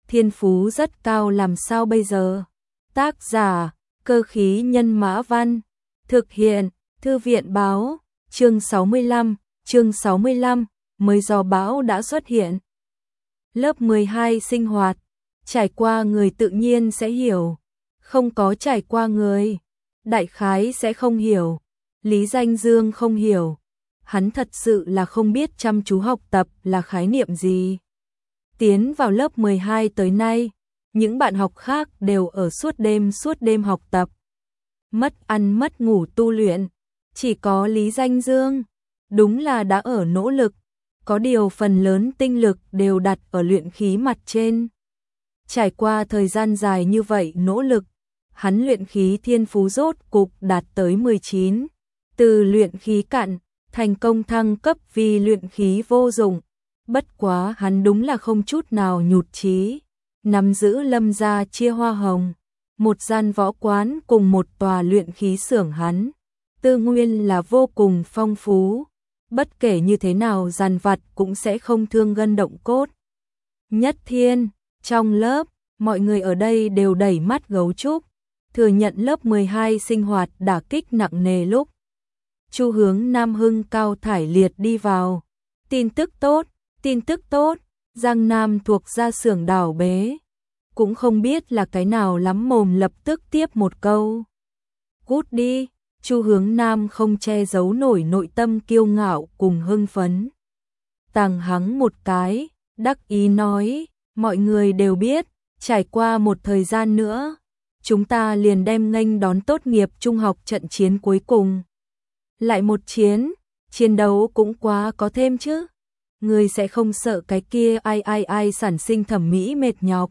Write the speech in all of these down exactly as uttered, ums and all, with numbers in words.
thiên phú rất cao làm sao bây giờ? Tác giả, Cơ khí nhân mã văn, thực hiện, Thư viện báo, chương sáu mươi lăm, chương sáu mươi lăm, mới gió bão đã xuất hiện. Lớp mười hai sinh hoạt, trải qua người tự nhiên sẽ hiểu, không có trải qua người, đại khái sẽ không hiểu. Lý Danh Dương không hiểu, hắn thật sự là không biết chăm chú học tập là khái niệm gì. Tiến vào lớp mười hai tới nay, những bạn học khác đều ở suốt đêm suốt đêm học tập, mất ăn mất ngủ tu luyện, chỉ có Lý Danh Dương, đúng là đã ở nỗ lực, có điều phần lớn tinh lực đều đặt ở luyện khí mặt trên. Trải qua thời gian dài như vậy nỗ lực, hắn luyện khí thiên phú rốt cục đạt tới mười chín, từ luyện khí cạn, thành công thăng cấp vì luyện khí vô dụng. Bất quá hắn đúng là không chút nào nhụt chí, nắm giữ Lâm gia chia hoa hồng, một gian võ quán cùng một tòa luyện khí xưởng, hắn tư nguyên là vô cùng phong phú, bất kể như thế nào dàn vặt cũng sẽ không thương gân động cốt. Nhất Thiên, trong lớp, mọi người ở đây đều đẩy mắt gấu trúc, thừa nhận lớp mười hai sinh hoạt đả kích nặng nề lúc Chu Hướng Nam hưng cao thải liệt đi vào. Tin tức tốt, tin tức tốt, Giang Nam thuộc gia xưởng đảo bế, cũng không biết là cái nào lắm mồm lập tức tiếp một câu. Cút đi, Chu Hướng Nam không che giấu nổi nội tâm kiêu ngạo cùng hưng phấn. Tàng hắng một cái, đắc ý nói, mọi người đều biết, trải qua một thời gian nữa, chúng ta liền đem nghênh đón tốt nghiệp trung học trận chiến cuối cùng. Lại một chiến, chiến đấu cũng quá có thêm chứ. Người sẽ không sợ cái kia ai ai ai sản sinh thẩm mỹ mệt nhọc.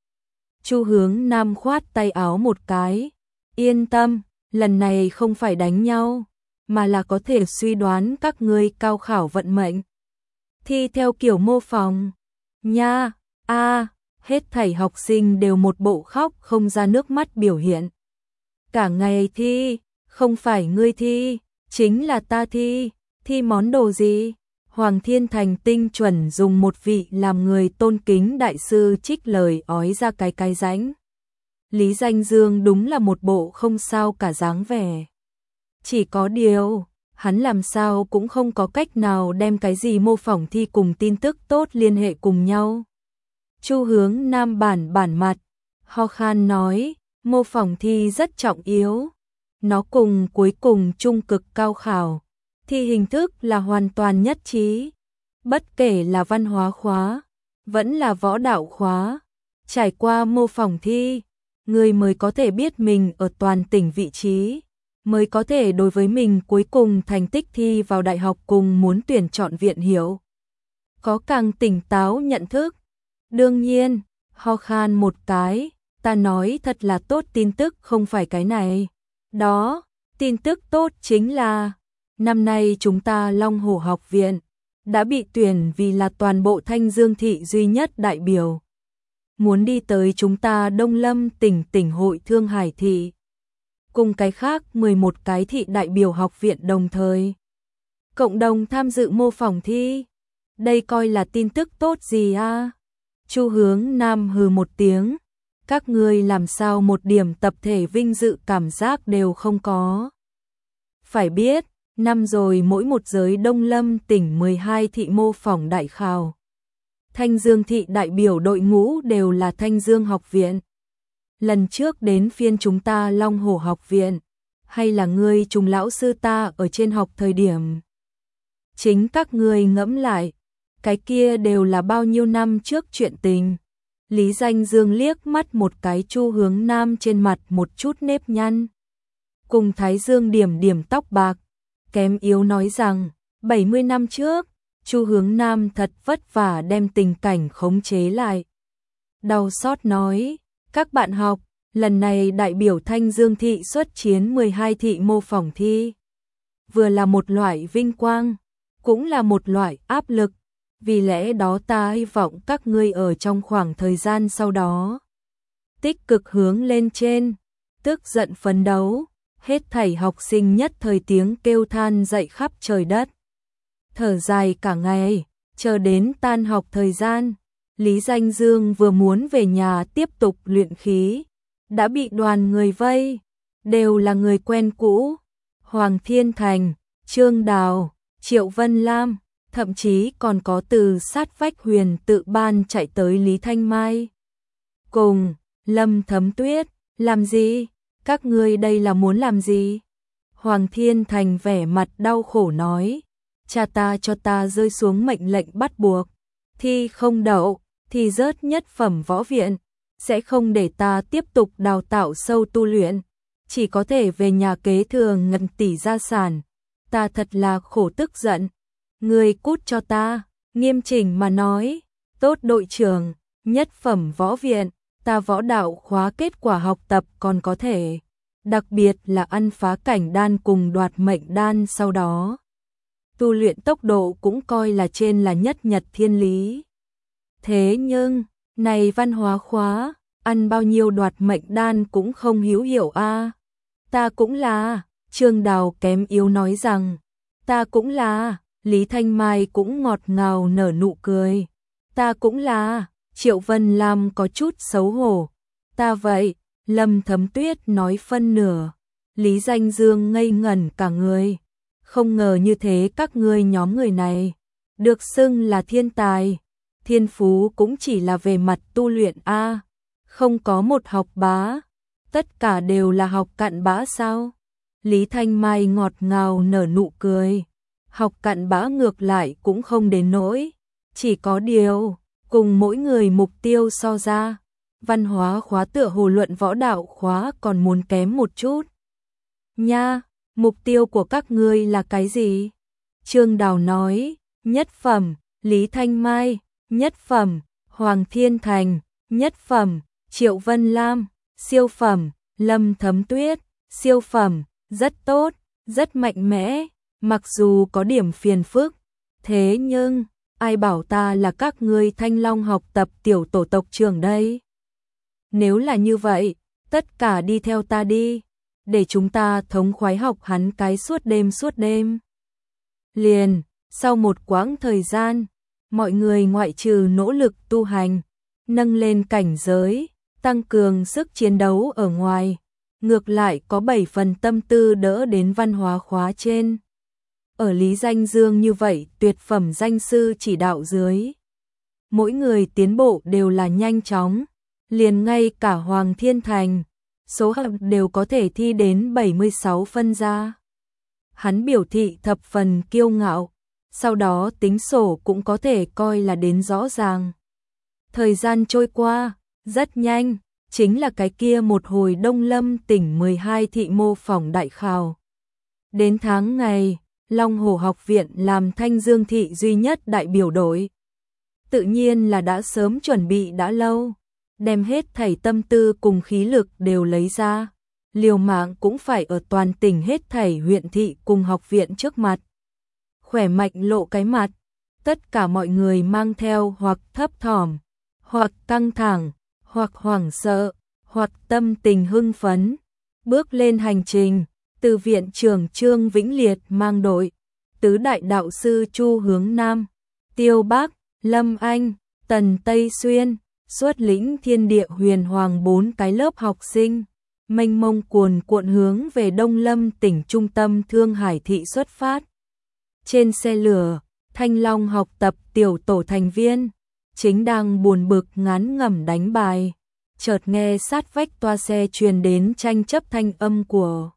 Chu Hướng Nam khoát tay áo một cái, yên tâm, lần này không phải đánh nhau, mà là có thể suy đoán các ngươi cao khảo vận mệnh. Thi theo kiểu mô phỏng, nha, a, hết thảy học sinh đều một bộ khóc không ra nước mắt biểu hiện. Cả ngày thi, không phải ngươi thi, chính là ta thi, thi món đồ gì? Hoàng Thiên Thành tinh chuẩn dùng một vị làm người tôn kính đại sư trích lời ói ra cái cái rãnh. Lý Danh Dương đúng là một bộ không sao cả dáng vẻ. Chỉ có điều, hắn làm sao cũng không có cách nào đem cái gì mô phỏng thi cùng tin tức tốt liên hệ cùng nhau. Chu Hướng Nam bản bản mặt, ho khan nói, mô phỏng thi rất trọng yếu. Nó cùng cuối cùng trung cực cao khảo, thi hình thức là hoàn toàn nhất trí. Bất kể là văn hóa khóa, vẫn là võ đạo khóa, trải qua mô phỏng thi, người mới có thể biết mình ở toàn tỉnh vị trí, mới có thể đối với mình cuối cùng thành tích thi vào đại học cùng muốn tuyển chọn viện hiểu. Có càng tỉnh táo nhận thức. Đương nhiên, ho khan một cái, ta nói thật là tốt tin tức không phải cái này. Đó, tin tức tốt chính là, năm nay chúng ta Long Hổ học viện đã bị tuyển vì là toàn bộ Thanh Dương thị duy nhất đại biểu. Muốn đi tới chúng ta Đông Lâm tỉnh tỉnh hội Thương Hải thị. Cùng cái khác mười một cái thị đại biểu học viện đồng thời. Cộng đồng tham dự mô phỏng thi. Đây coi là tin tức tốt gì a? Chu Hướng Nam hừ một tiếng. Các ngươi làm sao một điểm tập thể vinh dự cảm giác đều không có. Phải biết, năm rồi mỗi một giới Đông Lâm tỉnh mười hai thị mô phỏng đại khảo. Thanh Dương thị đại biểu đội ngũ đều là Thanh Dương học viện. Lần trước đến phiên chúng ta Long Hổ học viện, hay là ngươi trùng lão sư ta ở trên học thời điểm. Chính các ngươi ngẫm lại, cái kia đều là bao nhiêu năm trước chuyện tình. Lý Danh Dương liếc mắt một cái Chu Hướng Nam trên mặt một chút nếp nhăn. Cùng Thái Dương điểm điểm tóc bạc, kém yếu nói rằng, bảy mươi năm trước, Chu Hướng Nam thật vất vả đem tình cảnh khống chế lại. Đau xót nói, các bạn học, lần này đại biểu Thanh Dương thị xuất chiến mười hai thị mô phỏng thi. Vừa là một loại vinh quang, cũng là một loại áp lực. Vì lẽ đó ta hy vọng các ngươi ở trong khoảng thời gian sau đó tích cực hướng lên trên, tức giận phấn đấu, hết thảy học sinh nhất thời tiếng kêu than dậy khắp trời đất. Thở dài cả ngày, chờ đến tan học thời gian, Lý Danh Dương vừa muốn về nhà tiếp tục luyện khí, đã bị đoàn người vây, đều là người quen cũ. Hoàng Thiên Thành, Trương Đào, Triệu Vân Lam, thậm chí còn có từ sát vách Huyền Tự Ban chạy tới Lý Thanh Mai. Cùng, Lâm Thấm Tuyết, làm gì? Các ngươi đây là muốn làm gì? Hoàng Thiên Thành vẻ mặt đau khổ nói, cha ta cho ta rơi xuống mệnh lệnh bắt buộc, thi không đậu, thì rớt nhất phẩm võ viện, sẽ không để ta tiếp tục đào tạo sâu tu luyện, chỉ có thể về nhà kế thừa ngân tỷ gia sản. Ta thật là khổ tức giận. Người cút cho ta, nghiêm chỉnh mà nói, tốt đội trưởng, nhất phẩm võ viện, ta võ đạo khóa kết quả học tập còn có thể, đặc biệt là ăn phá cảnh đan cùng đoạt mệnh đan sau đó. Tu luyện tốc độ cũng coi là trên là nhất nhật thiên lý. Thế nhưng, này văn hóa khóa, ăn bao nhiêu đoạt mệnh đan cũng không hữu hiệu a. À. Ta cũng là, Trương Đào kém yếu nói rằng, ta cũng là, Lý Thanh Mai cũng ngọt ngào nở nụ cười. Ta cũng là, Triệu Vân Lam có chút xấu hổ. Ta vậy, Lâm Thấm Tuyết nói phân nửa. Lý Danh Dương ngây ngẩn cả người. Không ngờ như thế các ngươi nhóm người này, được xưng là thiên tài. Thiên phú cũng chỉ là về mặt tu luyện a, không có một học bá. Tất cả đều là học cặn bã sao? Lý Thanh Mai ngọt ngào nở nụ cười. Học cặn bã ngược lại cũng không đến nỗi, chỉ có điều, cùng mỗi người mục tiêu so ra, văn hóa khóa tựa hồ luận võ đạo khóa còn muốn kém một chút. Nha, mục tiêu của các ngươi là cái gì? Trương Đào nói, nhất phẩm, Lý Thanh Mai, nhất phẩm, Hoàng Thiên Thành, nhất phẩm, Triệu Vân Lam, siêu phẩm, Lâm Thấm Tuyết, siêu phẩm, rất tốt, rất mạnh mẽ. Mặc dù có điểm phiền phức, thế nhưng, ai bảo ta là các ngươi Thanh Long học tập tiểu tổ tộc trưởng đây? Nếu là như vậy, tất cả đi theo ta đi, để chúng ta thống khoái học hắn cái suốt đêm suốt đêm. Liền, sau một quãng thời gian, mọi người ngoại trừ nỗ lực tu hành, nâng lên cảnh giới, tăng cường sức chiến đấu ở ngoài, ngược lại có bảy phần tâm tư đỡ đến văn hóa khóa trên. Ở Lý Danh Dương như vậy tuyệt phẩm danh sư chỉ đạo dưới, mỗi người tiến bộ đều là nhanh chóng, liền ngay cả Hoàng Thiên Thành, số học đều có thể thi đến bảy mươi sáu phân ra. Hắn biểu thị thập phần kiêu ngạo, sau đó tính sổ cũng có thể coi là đến rõ ràng. Thời gian trôi qua, rất nhanh, chính là cái kia một hồi Đông Lâm tỉnh mười hai thị mô phỏng đại khảo. Đến tháng ngày, Long Hồ học viện làm Thanh Dương thị duy nhất đại biểu đội. Tự nhiên là đã sớm chuẩn bị đã lâu, đem hết thảy tâm tư cùng khí lực đều lấy ra, liều mạng cũng phải ở toàn tỉnh hết thảy huyện thị cùng học viện trước mặt. Khỏe mạnh lộ cái mặt, tất cả mọi người mang theo hoặc thấp thỏm, hoặc căng thẳng, hoặc hoảng sợ, hoặc tâm tình hưng phấn, bước lên hành trình. Từ viện trưởng Trương Vĩnh Liệt mang đội, tứ đại đạo sư Chu Hướng Nam, Tiêu Bắc, Lâm Anh, Tần Tây Xuyên, xuất lĩnh thiên địa huyền hoàng bốn cái lớp học sinh, mênh mông cuồn cuộn hướng về Đông Lâm tỉnh trung tâm Thương Hải thị xuất phát. Trên xe lửa, Thanh Long học tập tiểu tổ thành viên, chính đang buồn bực ngán ngẩm đánh bài, chợt nghe sát vách toa xe truyền đến tranh chấp thanh âm của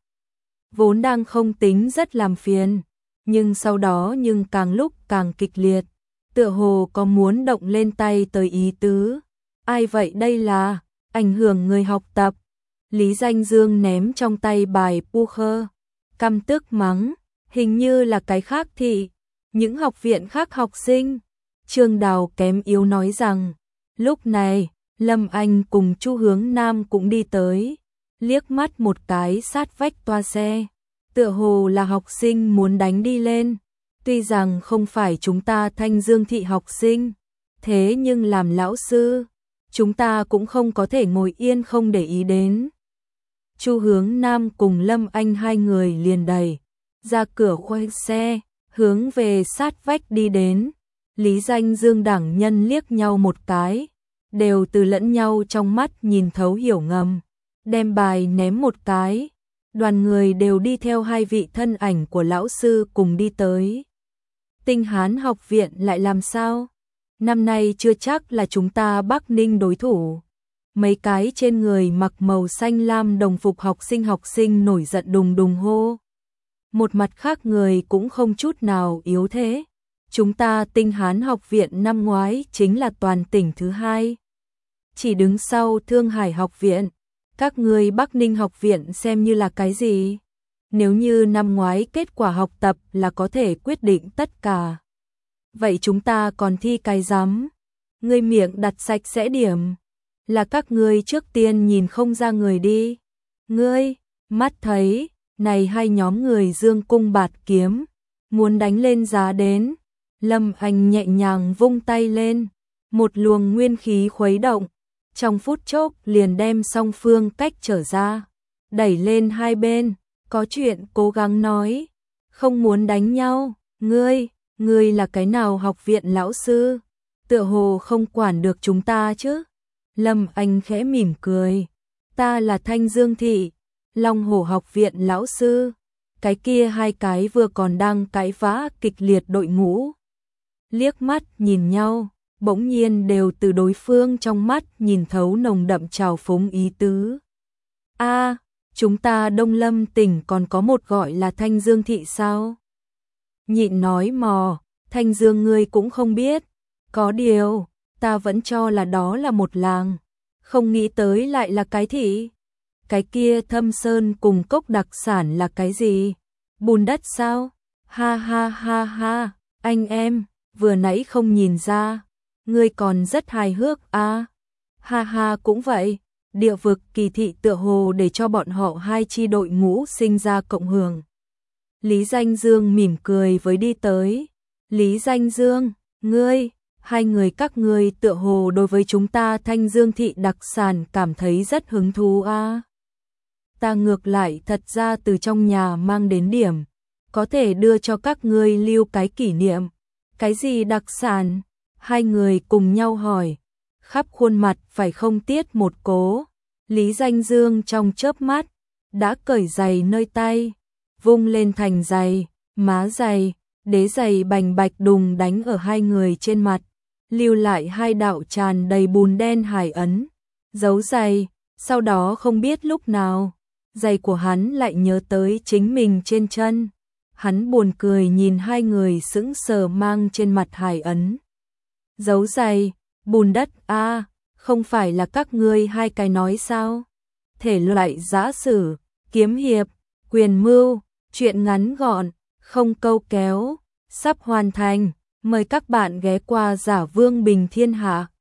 vốn đang không tính rất làm phiền, nhưng sau đó nhưng càng lúc càng kịch liệt, tựa hồ có muốn động lên tay tới ý tứ. Ai vậy đây là, ảnh hưởng người học tập. Lý Danh Dương ném trong tay bài poker, căm tức mắng, hình như là cái khác thị, những học viện khác học sinh. Trương Đào kém yếu nói rằng, lúc này, Lâm Anh cùng Chu Hướng Nam cũng đi tới, liếc mắt một cái sát vách toa xe, tựa hồ là học sinh muốn đánh đi lên. Tuy rằng không phải chúng ta Thanh Dương thị học sinh, thế nhưng làm lão sư, chúng ta cũng không có thể ngồi yên không để ý đến. Chu Hướng Nam cùng Lâm Anh hai người liền đẩy ra cửa khoang xe, hướng về sát vách đi đến. Lý Danh Dương đẳng nhân liếc nhau một cái, đều từ lẫn nhau trong mắt nhìn thấu hiểu ngầm, đem bài ném một cái, đoàn người đều đi theo hai vị thân ảnh của lão sư cùng đi tới. Tinh Hán học viện lại làm sao? Năm nay chưa chắc là chúng ta Bắc Ninh đối thủ. Mấy cái trên người mặc màu xanh lam đồng phục học sinh học sinh nổi giận đùng đùng hô. Một mặt khác người cũng không chút nào yếu thế. Chúng ta Tinh Hán học viện năm ngoái chính là toàn tỉnh thứ hai. Chỉ đứng sau Thương Hải học viện. Các người Bắc Ninh học viện xem như là cái gì? Nếu như năm ngoái kết quả học tập là có thể quyết định tất cả. Vậy chúng ta còn thi cái rắm? Ngươi miệng đặt sạch sẽ điểm. Là các ngươi trước tiên nhìn không ra người đi. Ngươi, mắt thấy, này hai nhóm người dương cung bạt kiếm, muốn đánh lên giá đến. Lâm Anh nhẹ nhàng vung tay lên, một luồng nguyên khí khuấy động, trong phút chốc liền đem song phương cách trở ra, đẩy lên hai bên, có chuyện cố gắng nói, không muốn đánh nhau, ngươi, ngươi là cái nào học viện lão sư, tựa hồ không quản được chúng ta chứ. Lâm Anh khẽ mỉm cười, ta là Thanh Dương Thị, Long Hổ học viện lão sư, cái kia hai cái vừa còn đang cãi vã kịch liệt đội ngũ. Liếc mắt nhìn nhau, bỗng nhiên đều từ đối phương trong mắt nhìn thấu nồng đậm trào phúng ý tứ. A, chúng ta Đông Lâm tỉnh còn có một gọi là Thanh Dương Thị sao? Nhịn nói mò, Thanh Dương ngươi cũng không biết, có điều, ta vẫn cho là đó là một làng, không nghĩ tới lại là cái thị. Cái kia Thâm Sơn cùng cốc đặc sản là cái gì? Bùn đất sao? Ha ha ha ha, anh em, vừa nãy không nhìn ra, ngươi còn rất hài hước à? Ha ha cũng vậy, địa vực kỳ thị tựa hồ để cho bọn họ hai chi đội ngũ sinh ra cộng hưởng. Lý Danh Dương mỉm cười với đi tới. Lý Danh Dương, ngươi, hai người các ngươi tựa hồ đối với chúng ta Thanh Dương Thị đặc sản cảm thấy rất hứng thú à? Ta ngược lại thật ra từ trong nhà mang đến điểm, có thể đưa cho các ngươi lưu cái kỷ niệm. Cái gì đặc sản? Hai người cùng nhau hỏi, khắp khuôn mặt phải không tiết một cố. Lý Danh Dương trong chớp mắt, đã cởi giày nơi tay, vung lên thành giày, má giày, đế giày bành bạch đùng đánh ở hai người trên mặt, lưu lại hai đạo tràn đầy bùn đen hải ấn, dấu giày, sau đó không biết lúc nào, giày của hắn lại nhớ tới chính mình trên chân. Hắn buồn cười nhìn hai người sững sờ mang trên mặt hải ấn. Dấu giày, bùn đất a, à, không phải là các ngươi hai cái nói sao? Thể loại giã sử, kiếm hiệp, quyền mưu, chuyện ngắn gọn, không câu kéo, sắp hoàn thành. Mời các bạn ghé qua Giả Vương Bình Thiên Hạ.